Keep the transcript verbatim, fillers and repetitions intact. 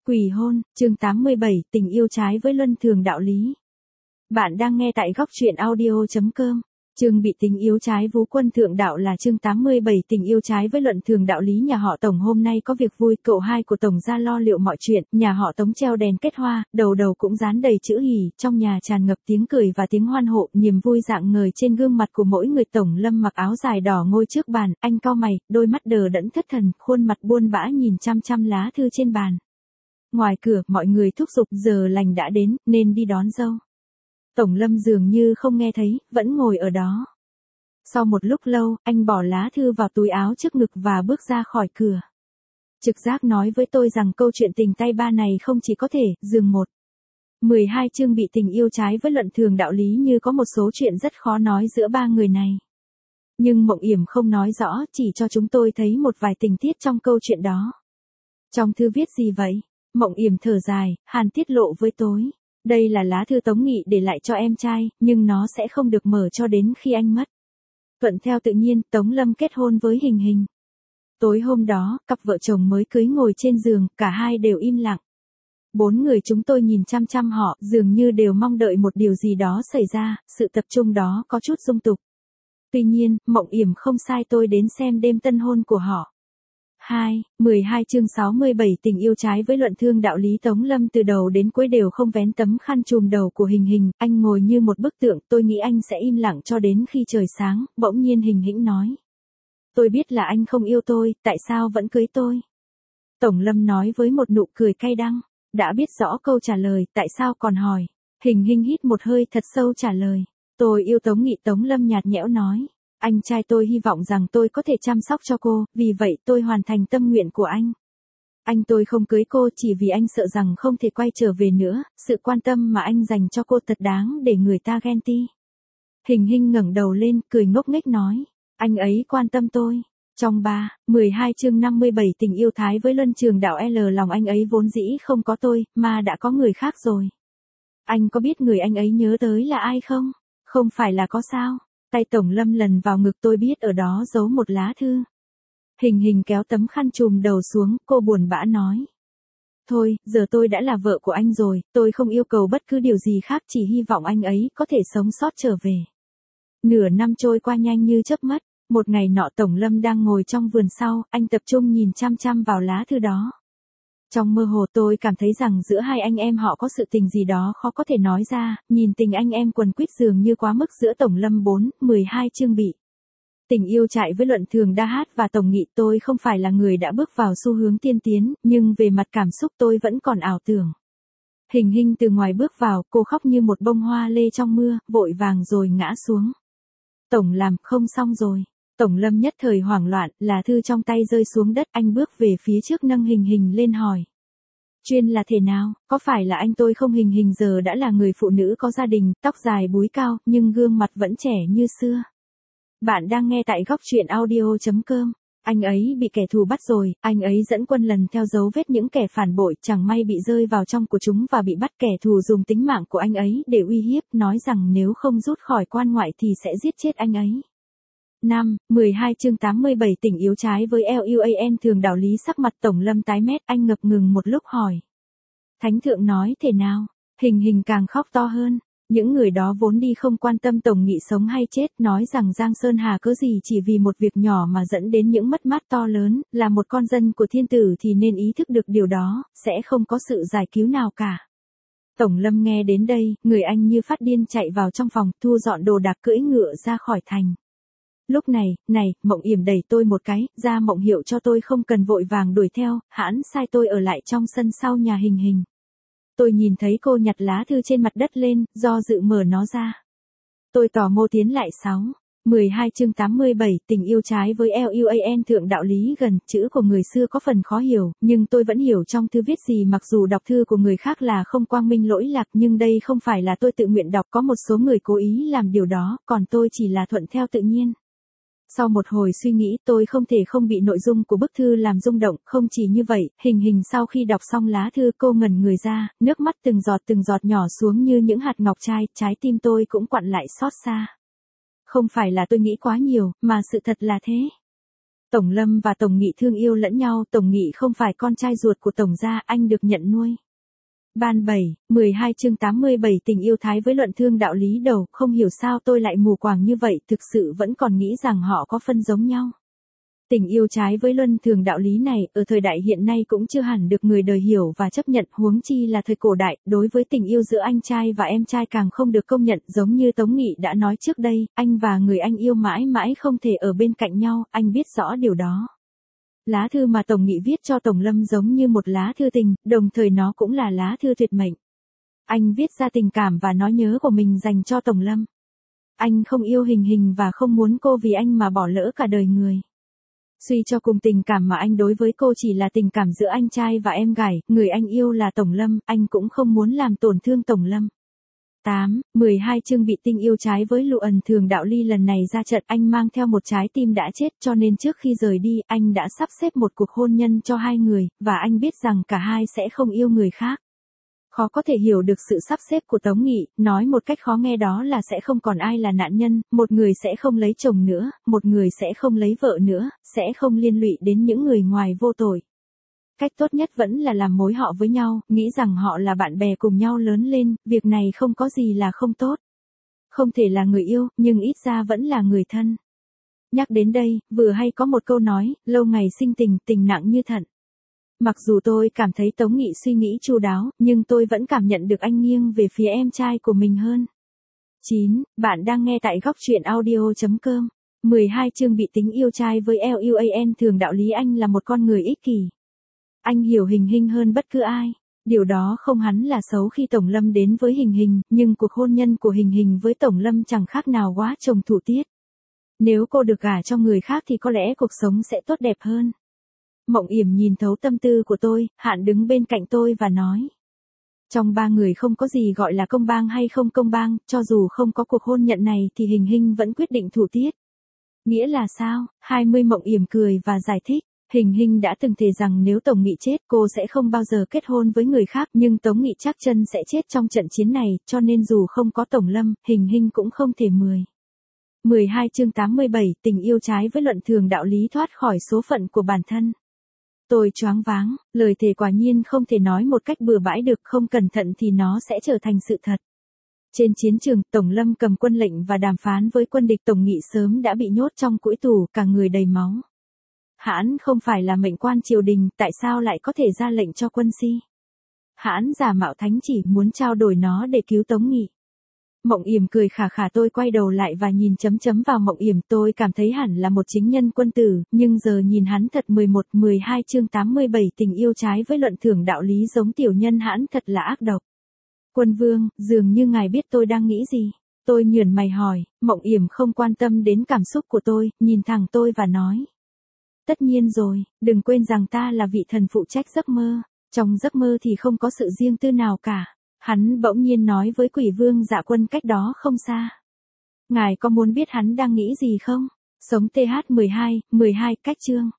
Quỷ hôn, chương tám mươi bảy, tình yêu trái với luân thường đạo lý. Bạn đang nghe tại góc truyện audio chấm com. Chương bị tình yêu trái vú quân thượng đạo là chương tám mươi bảy, tình yêu trái với luận thường đạo lý. Nhà họ Tổng hôm nay có việc vui, cậu hai của Tổng ra lo liệu mọi chuyện, nhà họ Tống treo đèn kết hoa, đầu đầu cũng dán đầy chữ hỉ, trong nhà tràn ngập tiếng cười và tiếng hoan hô, niềm vui rạng ngời trên gương mặt của mỗi người. Tổng Lâm mặc áo dài đỏ ngồi trước bàn, anh cau mày, đôi mắt đờ đẫn thất thần, khuôn mặt buồn bã nhìn chăm chăm lá thư trên bàn. Ngoài cửa, mọi người thúc giục giờ lành đã đến, nên đi đón dâu. Tổng Lâm dường như không nghe thấy, vẫn ngồi ở đó. Sau một lúc lâu, anh bỏ lá thư vào túi áo trước ngực và bước ra khỏi cửa. Trực giác nói với tôi rằng câu chuyện tình tay ba này không chỉ có thể, dừng một. mười hai chương bị tình yêu trái với luận thường đạo lý, như có một số chuyện rất khó nói giữa ba người này. Nhưng Mộng Yểm không nói rõ, chỉ cho chúng tôi thấy một vài tình tiết trong câu chuyện đó. Trong thư viết gì vậy? Mộng Yểm thở dài, Hàn tiết lộ với tôi. Đây là lá thư Tống Nghị để lại cho em trai, nhưng nó sẽ không được mở cho đến khi anh mất. Thuận theo tự nhiên, Tống Lâm kết hôn với Hình Hình. Tối hôm đó, cặp vợ chồng mới cưới ngồi trên giường, cả hai đều im lặng. Bốn người chúng tôi nhìn chăm chăm họ, dường như đều mong đợi một điều gì đó xảy ra, sự tập trung đó có chút dung tục. Tuy nhiên, Mộng Yểm không sai tôi đến xem đêm tân hôn của họ. hai. mười hai chương sáu mươi bảy, tình yêu trái với luận thương đạo lý. Tống Lâm từ đầu đến cuối đều không vén tấm khăn trùm đầu của Hình Hình, anh ngồi như một bức tượng, tôi nghĩ anh sẽ im lặng cho đến khi trời sáng. Bỗng nhiên Hình Hĩnh nói. Tôi biết là anh không yêu tôi, tại sao vẫn cưới tôi? Tổng Lâm nói với một nụ cười cay đắng. Đã biết rõ câu trả lời, tại sao còn hỏi? Hình Hình hít một hơi thật sâu trả lời. Tôi yêu Tống Nghị. Tống Lâm nhạt nhẽo nói. Anh trai tôi hy vọng rằng tôi có thể chăm sóc cho cô, vì vậy tôi hoàn thành tâm nguyện của anh. Anh tôi không cưới cô chỉ vì anh sợ rằng không thể quay trở về nữa, sự quan tâm mà anh dành cho cô thật đáng để người ta ghen tị. Hình Hình ngẩng đầu lên, cười ngốc nghếch nói. Anh ấy quan tâm tôi. Trong ba. mười hai chương năm mươi bảy, tình yêu thái với luân trường đạo L. Lòng anh ấy vốn dĩ không có tôi, mà đã có người khác rồi. Anh có biết người anh ấy nhớ tới là ai không? Không phải là có sao? Tay Tổng Lâm lần vào ngực, tôi biết ở đó giấu một lá thư. Hình Hình kéo tấm khăn trùm đầu xuống, cô buồn bã nói. Thôi, giờ tôi đã là vợ của anh rồi, tôi không yêu cầu bất cứ điều gì khác, chỉ hy vọng anh ấy có thể sống sót trở về. Nửa năm trôi qua nhanh như chớp mắt, một ngày nọ Tổng Lâm đang ngồi trong vườn sau, anh tập trung nhìn chăm chăm vào lá thư đó. Trong mơ hồ tôi cảm thấy rằng giữa hai anh em họ có sự tình gì đó khó có thể nói ra, nhìn tình anh em quần quýt dường như quá mức giữa Tổng Lâm. bốn. mười hai chương bị tình yêu chạy với luận thường đa hát và Tổng Nghị. Tôi không phải là người đã bước vào xu hướng tiên tiến, nhưng về mặt cảm xúc tôi vẫn còn ảo tưởng. Hình Hình từ ngoài bước vào, cô khóc như một bông hoa lê trong mưa, vội vàng rồi ngã xuống. Tổng làm, không xong rồi. Tổng Lâm nhất thời hoảng loạn, là thư trong tay rơi xuống đất, anh bước về phía trước nâng Hình Hình lên hỏi. Chuyên là thế nào, có phải là anh tôi không? Hình Hình giờ đã là người phụ nữ có gia đình, tóc dài búi cao, nhưng gương mặt vẫn trẻ như xưa. Bạn đang nghe tại góc truyện audio chấm com. Anh ấy bị kẻ thù bắt rồi, anh ấy dẫn quân lần theo dấu vết những kẻ phản bội, chẳng may bị rơi vào trong của chúng và bị bắt. Kẻ thù dùng tính mạng của anh ấy để uy hiếp, nói rằng nếu không rút khỏi quan ngoại thì sẽ giết chết anh ấy. năm. mười hai chương tám mươi bảy, tình yêu trái với luan thường đạo lý. Sắc mặt Tổng Lâm tái mét, anh ngập ngừng một lúc hỏi. Thánh thượng nói thế nào? Hình Hình càng khóc to hơn. Những người đó vốn đi không quan tâm Tổng Nghị sống hay chết, nói rằng Giang Sơn Hà cớ gì chỉ vì một việc nhỏ mà dẫn đến những mất mát to lớn, là một con dân của thiên tử thì nên ý thức được điều đó, sẽ không có sự giải cứu nào cả. Tổng Lâm nghe đến đây, người anh như phát điên chạy vào trong phòng, thu dọn đồ đạc cưỡi ngựa ra khỏi thành. Lúc này, này, Mộng Yểm đẩy tôi một cái, ra Mộng hiệu cho tôi không cần vội vàng đuổi theo, hãn sai tôi ở lại trong sân sau nhà Hình Hình. Tôi nhìn thấy cô nhặt lá thư trên mặt đất lên, do dự mở nó ra. Tôi tò mò tiến lại. sáu. mười hai chương tám mươi bảy, tình yêu trái với luan thượng đạo lý. Gần, chữ của người xưa có phần khó hiểu, nhưng tôi vẫn hiểu trong thư viết gì. Mặc dù đọc thư của người khác là không quang minh lỗi lạc, nhưng đây không phải là tôi tự nguyện đọc, có một số người cố ý làm điều đó, còn tôi chỉ là thuận theo tự nhiên. Sau một hồi suy nghĩ, tôi không thể không bị nội dung của bức thư làm rung động. Không chỉ như vậy, Hình Hình sau khi đọc xong lá thư, cô ngẩn người ra, nước mắt từng giọt từng giọt nhỏ xuống như những hạt ngọc trai, trái tim tôi cũng quặn lại xót xa. Không phải là tôi nghĩ quá nhiều, mà sự thật là thế. Tổng Lâm và Tổng Nghị thương yêu lẫn nhau, Tổng Nghị không phải con trai ruột của Tổng gia, anh được nhận nuôi. Ban bảy, mười hai chương tám mươi bảy tình yêu thái với luận thương đạo lý đầu, không hiểu sao tôi lại mù quáng như vậy, thực sự vẫn còn nghĩ rằng họ có phân giống nhau. Tình yêu trái với luân thường đạo lý này, ở thời đại hiện nay cũng chưa hẳn được người đời hiểu và chấp nhận, huống chi là thời cổ đại, đối với tình yêu giữa anh trai và em trai càng không được công nhận, giống như Tống Nghị đã nói trước đây, anh và người anh yêu mãi mãi không thể ở bên cạnh nhau, anh biết rõ điều đó. Lá thư mà Tổng Nghị viết cho Tổng Lâm giống như một lá thư tình, đồng thời nó cũng là lá thư tuyệt mệnh. Anh viết ra tình cảm và nỗi nhớ của mình dành cho Tổng Lâm. Anh không yêu Hình Hình và không muốn cô vì anh mà bỏ lỡ cả đời người. Suy cho cùng tình cảm mà anh đối với cô chỉ là tình cảm giữa anh trai và em gái, người anh yêu là Tổng Lâm, anh cũng không muốn làm tổn thương Tổng Lâm. tám, mười hai chương bị tình yêu trái với luận thường đạo lý lần này ra trận, anh mang theo một trái tim đã chết, cho nên trước khi rời đi, anh đã sắp xếp một cuộc hôn nhân cho hai người, và anh biết rằng cả hai sẽ không yêu người khác. Khó có thể hiểu được sự sắp xếp của Tống Nghị, nói một cách khó nghe đó là sẽ không còn ai là nạn nhân, một người sẽ không lấy chồng nữa, một người sẽ không lấy vợ nữa, sẽ không liên lụy đến những người ngoài vô tội. Cách tốt nhất vẫn là làm mối họ với nhau, nghĩ rằng họ là bạn bè cùng nhau lớn lên, việc này không có gì là không tốt. Không thể là người yêu, nhưng ít ra vẫn là người thân. Nhắc đến đây, vừa hay có một câu nói, lâu ngày sinh tình, tình nặng như thận. Mặc dù tôi cảm thấy Tống Nghị suy nghĩ chu đáo, nhưng tôi vẫn cảm nhận được anh nghiêng về phía em trai của mình hơn. chín. Bạn đang nghe tại góc truyện audio chấm com. mười hai chương bị tình yêu trai với luan thường đạo lý, anh là một con người ích kỷ. Anh hiểu Hình Hình hơn bất cứ ai. Điều đó không hẳn là xấu khi Tổng Lâm đến với Hình Hình, nhưng cuộc hôn nhân của Hình Hình với Tổng Lâm chẳng khác nào quá chồng thủ tiết. Nếu cô được gả cho người khác thì có lẽ cuộc sống sẽ tốt đẹp hơn. Mộng Yểm nhìn thấu tâm tư của tôi, Hạn đứng bên cạnh tôi và nói. Trong ba người không có gì gọi là công bang hay không công bang, cho dù không có cuộc hôn nhân này thì Hình Hình vẫn quyết định thủ tiết. Nghĩa là sao? hai mươi Mộng Yểm cười và giải thích. Hình Hình đã từng thề rằng nếu Tổng Nghị chết cô sẽ không bao giờ kết hôn với người khác, nhưng Tống Nghị chắc chân sẽ chết trong trận chiến này, cho nên dù không có Tổng Lâm, Hình Hình cũng không thể mười. mười hai chương tám mươi bảy tình yêu trái với luận thường đạo lý thoát khỏi số phận của bản thân. Tôi choáng váng, lời thề quả nhiên không thể nói một cách bừa bãi được, không cẩn thận thì nó sẽ trở thành sự thật. Trên chiến trường, Tổng Lâm cầm quân lệnh và đàm phán với quân địch, Tổng Nghị sớm đã bị nhốt trong cũi tù, cả người đầy máu. Hãn không phải là mệnh quan triều đình, tại sao lại có thể ra lệnh cho quân si? Hãn giả mạo thánh chỉ muốn trao đổi nó để cứu Tống Nghị. Mộng Yểm cười khà khà, tôi quay đầu lại và nhìn chấm chấm vào Mộng Yểm, tôi cảm thấy hẳn là một chính nhân quân tử, nhưng giờ nhìn hắn thật. mười một, mười hai chương tám mươi bảy tình yêu trái với luận thường đạo lý giống tiểu nhân Hãn thật là ác độc. Quân vương, dường như ngài biết tôi đang nghĩ gì. Tôi nhườn mày hỏi, Mộng Yểm không quan tâm đến cảm xúc của tôi, nhìn thẳng tôi và nói. Tất nhiên rồi, đừng quên rằng ta là vị thần phụ trách giấc mơ, trong giấc mơ thì không có sự riêng tư nào cả. Hắn bỗng nhiên nói với Quỷ Vương Dạ Quân cách đó không xa. Ngài có muốn biết hắn đang nghĩ gì không? Sống th mười hai, mười hai cách chương.